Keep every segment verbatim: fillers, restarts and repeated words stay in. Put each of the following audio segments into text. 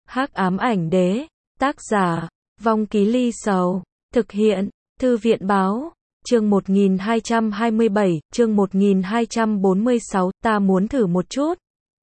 Hắc ám ảnh đế, tác giả, Vong Ký Ly Sầu, thực hiện, Thư viện báo, chương một nghìn hai trăm hai mươi bảy, chương một nghìn hai trăm bốn mươi sáu, ta muốn thử một chút.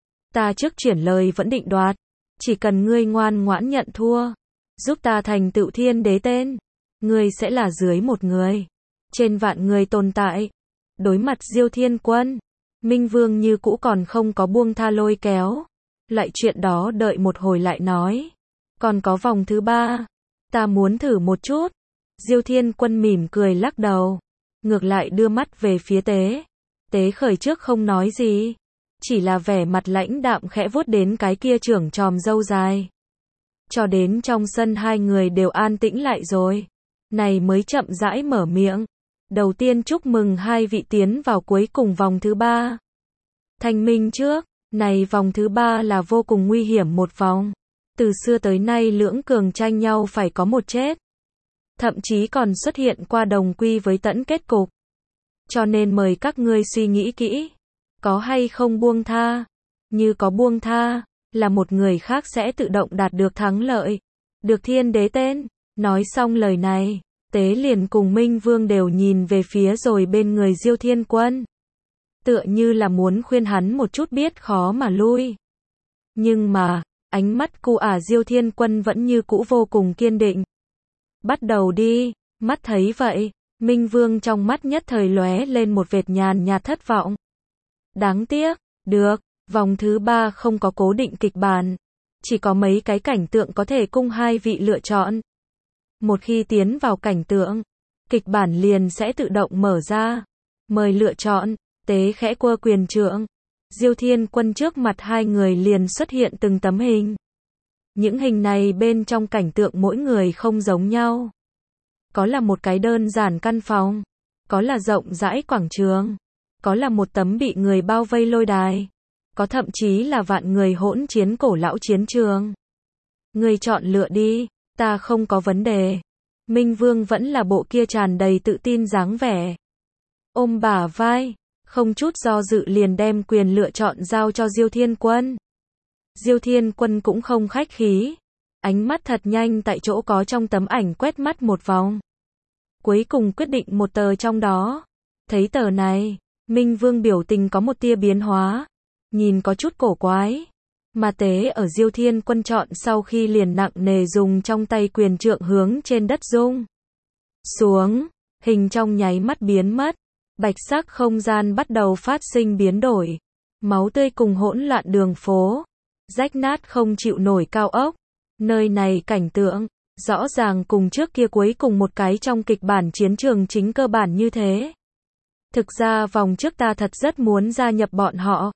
Ta trước chuyển lời vẫn định đoạt, chỉ cần ngươi ngoan ngoãn nhận thua, giúp ta thành tựu thiên đế tên, ngươi sẽ là dưới một người, trên vạn người tồn tại. Đối mặt Diêu Thiên Quân, Minh Vương như cũ còn không có buông tha lôi kéo. Lại chuyện đó đợi một hồi lại nói. Còn có vòng thứ ba. Ta muốn thử một chút. Diêu Thiên Quân mỉm cười lắc đầu. Ngược lại đưa mắt về phía Tế. Tế Khởi trước không nói gì. Chỉ là vẻ mặt lãnh đạm khẽ vuốt đến cái kia trưởng tròm râu dài. Cho đến trong sân hai người đều an tĩnh lại rồi. Này mới chậm rãi mở miệng. Đầu tiên chúc mừng hai vị tiến vào cuối cùng vòng thứ ba. Thanh minh trước. Này vòng thứ ba là vô cùng nguy hiểm một vòng. Từ xưa tới nay lưỡng cường tranh nhau phải có một chết. Thậm chí còn xuất hiện qua đồng quy với tẫn kết cục. Cho nên mời các ngươi suy nghĩ kỹ. Có hay không buông tha? Như có buông tha, là một người khác sẽ tự động đạt được thắng lợi. Được thiên đế tên. Nói xong lời này, Tế liền cùng Minh Vương đều nhìn về phía rồi bên người Diêu Thiên Quân. Tựa như là muốn khuyên hắn một chút biết khó mà lui. Nhưng mà, ánh mắt cu ả Diêu Thiên Quân vẫn như cũ vô cùng kiên định. Bắt đầu đi, mắt thấy vậy, Minh Vương trong mắt nhất thời lóe lên một vệt nhàn nhạt thất vọng. Đáng tiếc, được, vòng thứ ba không có cố định kịch bản. Chỉ có mấy cái cảnh tượng có thể cung hai vị lựa chọn. Một khi tiến vào cảnh tượng, kịch bản liền sẽ tự động mở ra. Mời lựa chọn. Tế khẽ quơ quyền trượng. Diêu Thiên Quân trước mặt hai người liền xuất hiện từng tấm hình. Những hình này bên trong cảnh tượng mỗi người không giống nhau. Có là một cái đơn giản căn phòng. Có là rộng rãi quảng trường. Có là một tấm bị người bao vây lôi đài. Có thậm chí là vạn người hỗn chiến cổ lão chiến trường. Người chọn lựa đi, ta không có vấn đề. Minh Vương vẫn là bộ kia tràn đầy tự tin dáng vẻ. Ôm bả vai. Không chút do dự liền đem quyền lựa chọn giao cho Diêu Thiên Quân. Diêu Thiên Quân cũng không khách khí. Ánh mắt thật nhanh tại chỗ có trong tấm ảnh quét mắt một vòng. Cuối cùng quyết định một tờ trong đó. Thấy tờ này, Minh Vương biểu tình có một tia biến hóa. Nhìn có chút cổ quái. Mà Tế ở Diêu Thiên Quân chọn sau khi liền nặng nề dùng trong tay quyền trượng hướng trên đất rung xuống. Hình trong nháy mắt biến mất. Bạch sắc không gian bắt đầu phát sinh biến đổi. Máu tươi cùng hỗn loạn đường phố. Rách nát không chịu nổi cao ốc. Nơi này cảnh tượng, rõ ràng cùng trước kia cuối cùng một cái trong kịch bản chiến trường chính cơ bản như thế. Thực ra vòng trước ta thật rất muốn gia nhập bọn họ.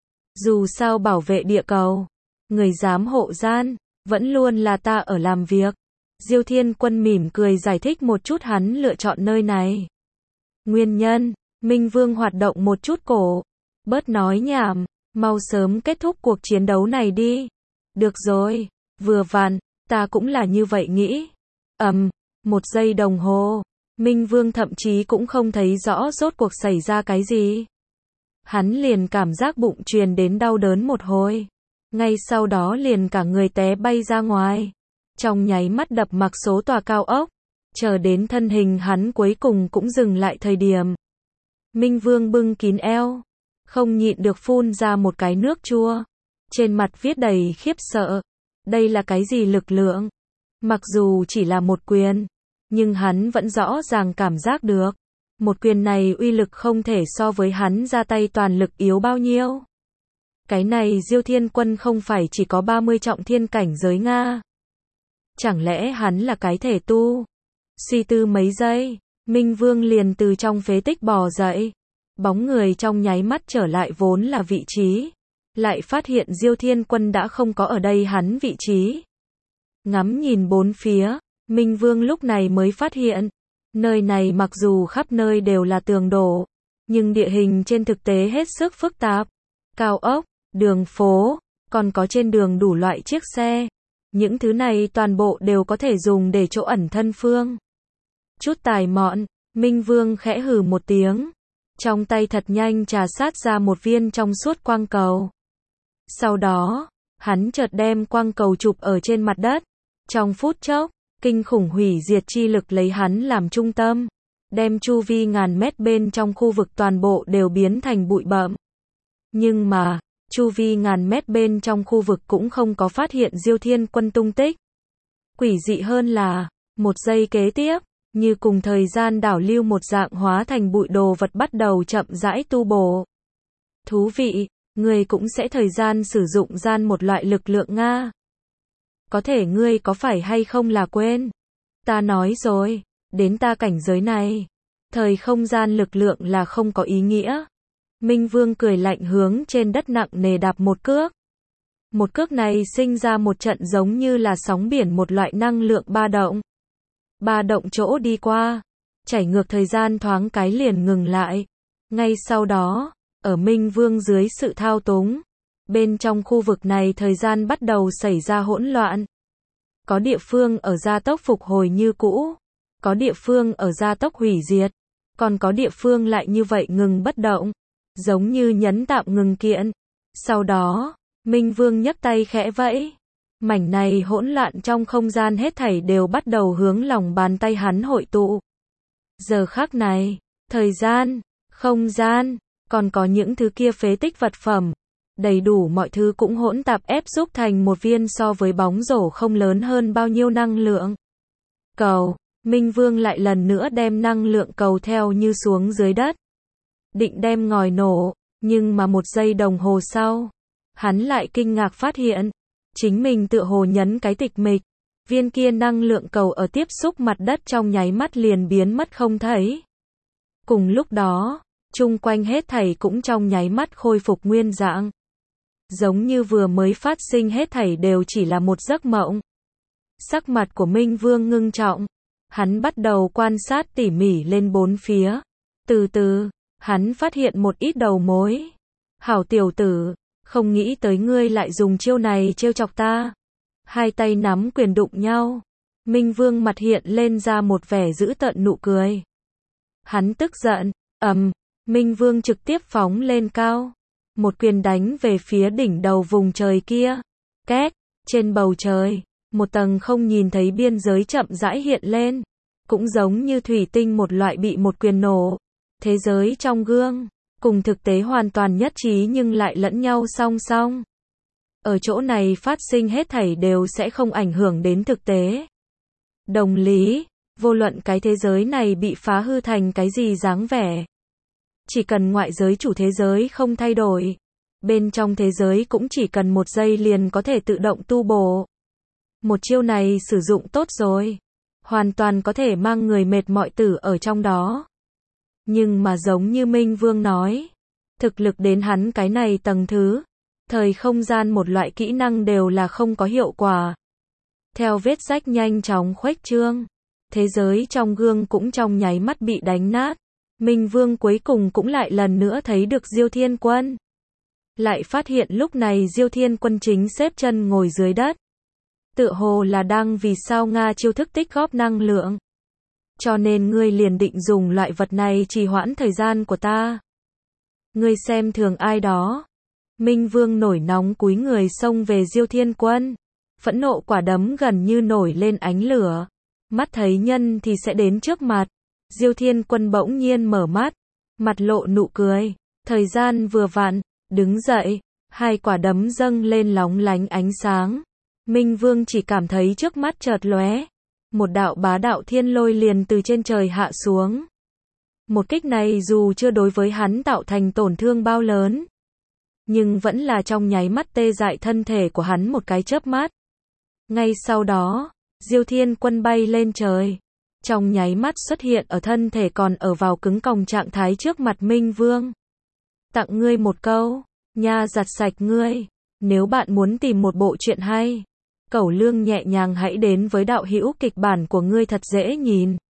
Dù sao bảo vệ địa cầu, người giám hộ gian, vẫn luôn là ta ở làm việc. Diêu Thiên Quân mỉm cười giải thích một chút hắn lựa chọn nơi này. Nguyên nhân, Minh Vương hoạt động một chút cổ. Bớt nói nhảm, mau sớm kết thúc cuộc chiến đấu này đi. Được rồi, vừa vặn, ta cũng là như vậy nghĩ. Ầm, một giây đồng hồ, Minh Vương thậm chí cũng không thấy rõ rốt cuộc xảy ra cái gì. Hắn liền cảm giác bụng truyền đến đau đớn một hồi. Ngay sau đó liền cả người té bay ra ngoài. Trong nháy mắt đập mặc số tòa cao ốc. Chờ đến thân hình hắn cuối cùng cũng dừng lại thời điểm. Minh Vương bưng kín eo. Không nhịn được phun ra một cái nước chua. Trên mặt viết đầy khiếp sợ. Đây là cái gì lực lượng? Mặc dù chỉ là một quyền. Nhưng hắn vẫn rõ ràng cảm giác được. Một quyền này uy lực không thể so với hắn ra tay toàn lực yếu bao nhiêu. Cái này Diêu Thiên Quân không phải chỉ có ba mươi trọng thiên cảnh giới Nga. Chẳng lẽ hắn là cái thể tu? Suy tư mấy giây, Minh Vương liền từ trong phế tích bò dậy. Bóng người trong nháy mắt trở lại vốn là vị trí. Lại phát hiện Diêu Thiên Quân đã không có ở đây hắn vị trí. Ngắm nhìn bốn phía, Minh Vương lúc này mới phát hiện. Nơi này mặc dù khắp nơi đều là tường đổ. Nhưng địa hình trên thực tế hết sức phức tạp. Cao ốc, đường phố, còn có trên đường đủ loại chiếc xe. Những thứ này toàn bộ đều có thể dùng để chỗ ẩn thân phương. Chút tài mọn, Minh Vương khẽ hừ một tiếng. Trong tay thật nhanh trà sát ra một viên trong suốt quang cầu. Sau đó, Hắn chợt đem quang cầu chụp ở trên mặt đất. Trong phút chốc, kinh khủng hủy diệt chi lực lấy hắn làm trung tâm, đem chu vi ngàn mét bên trong khu vực toàn bộ đều biến thành bụi bặm. Nhưng mà, chu vi ngàn mét bên trong khu vực cũng không có phát hiện Diêu Thiên Quân tung tích. Quỷ dị hơn là, một giây kế tiếp, như cùng thời gian đảo lưu một dạng hóa thành bụi đồ vật bắt đầu chậm rãi tu bổ. Thú vị, ngươi cũng sẽ thời gian sử dụng gian một loại lực lượng Nga. Có thể ngươi có phải hay không là quên? Ta nói rồi, đến ta cảnh giới này, thời không gian lực lượng là không có ý nghĩa. Minh Vương cười lạnh hướng trên đất nặng nề đạp một cước. Một cước này sinh ra một trận giống như là sóng biển một loại năng lượng ba động. Ba động chỗ đi qua, chảy ngược thời gian thoáng cái liền ngừng lại. Ngay sau đó, ở Minh Vương dưới sự thao túng, bên trong khu vực này thời gian bắt đầu xảy ra hỗn loạn. Có địa phương ở gia tốc phục hồi như cũ, có địa phương ở gia tốc hủy diệt, còn có địa phương lại như vậy ngừng bất động, giống như nhấn tạm ngừng kiện. Sau đó, Minh Vương nhấc tay khẽ vẫy, mảnh này hỗn loạn trong không gian hết thảy đều bắt đầu hướng lòng bàn tay hắn hội tụ. Giờ khắc này, thời gian, không gian, còn có những thứ kia phế tích vật phẩm, đầy đủ mọi thứ cũng hỗn tạp ép xúc thành một viên so với bóng rổ không lớn hơn bao nhiêu năng lượng cầu. Minh Vương lại lần nữa đem năng lượng cầu theo như xuống dưới đất, định đem ngòi nổ, nhưng mà một giây đồng hồ sau, hắn lại kinh ngạc phát hiện, chính mình tựa hồ nhấn cái tịch mịch, viên kia năng lượng cầu ở tiếp xúc mặt đất trong nháy mắt liền biến mất không thấy. Cùng lúc đó, chung quanh hết thảy cũng trong nháy mắt khôi phục nguyên dạng. Giống như vừa mới phát sinh hết thảy đều chỉ là một giấc mộng. Sắc mặt của Minh Vương ngưng trọng, hắn bắt đầu quan sát tỉ mỉ lên bốn phía. Từ từ, hắn phát hiện một ít đầu mối. Hảo tiểu tử, không nghĩ tới ngươi lại dùng chiêu này trêu chọc ta. Hai tay nắm quyền đụng nhau. Minh Vương mặt hiện lên ra một vẻ dữ tợn nụ cười. Hắn tức giận, ầm, Minh Vương trực tiếp phóng lên cao. Một quyền đánh về phía đỉnh đầu vùng trời kia. Két, trên bầu trời, một tầng không nhìn thấy biên giới chậm rãi hiện lên. Cũng giống như thủy tinh một loại bị một quyền nổ. Thế giới trong gương, cùng thực tế hoàn toàn nhất trí nhưng lại lẫn nhau song song. Ở chỗ này phát sinh hết thảy đều sẽ không ảnh hưởng đến thực tế. Đồng lý, vô luận cái thế giới này bị phá hư thành cái gì dáng vẻ. Chỉ cần ngoại giới chủ thế giới không thay đổi, bên trong thế giới cũng chỉ cần một giây liền có thể tự động tu bổ. Một chiêu này sử dụng tốt rồi, hoàn toàn có thể mang người mệt mỏi tử ở trong đó. Nhưng mà giống như Minh Vương nói, thực lực đến hắn cái này tầng thứ, thời không gian một loại kỹ năng đều là không có hiệu quả. Theo vết rách nhanh chóng khuếch trương, thế giới trong gương cũng trong nháy mắt bị đánh nát. Minh Vương cuối cùng cũng lại lần nữa thấy được Diêu Thiên Quân. Lại phát hiện lúc này Diêu Thiên Quân chính xếp chân ngồi dưới đất. Tựa hồ là đang vì sao Nga chiêu thức tích góp năng lượng. Cho nên ngươi liền định dùng loại vật này trì hoãn thời gian của ta. Ngươi xem thường ai đó. Minh Vương nổi nóng cúi người xông về Diêu Thiên Quân. Phẫn nộ quả đấm gần như nổi lên ánh lửa. Mắt thấy nhân thì sẽ đến trước mặt. Diêu Thiên Quân bỗng nhiên mở mắt. Mặt lộ nụ cười. Thời gian vừa vặn, đứng dậy. Hai quả đấm dâng lên lóng lánh ánh sáng. Minh Vương chỉ cảm thấy trước mắt chợt lóe. Một đạo bá đạo thiên lôi liền từ trên trời hạ xuống. Một kích này dù chưa đối với hắn tạo thành tổn thương bao lớn, nhưng vẫn là trong nháy mắt tê dại thân thể của hắn một cái chớp mắt. Ngay sau đó, Diêu Thiên Quân bay lên trời. Trong nháy mắt xuất hiện ở thân thể còn ở vào cứng còng trạng thái trước mặt Minh Vương. Tặng ngươi một câu, nha giặt sạch ngươi. Nếu bạn muốn tìm một bộ truyện hay, Cẩu Lương nhẹ nhàng hãy đến với đạo hữu kịch bản của ngươi thật dễ nhìn.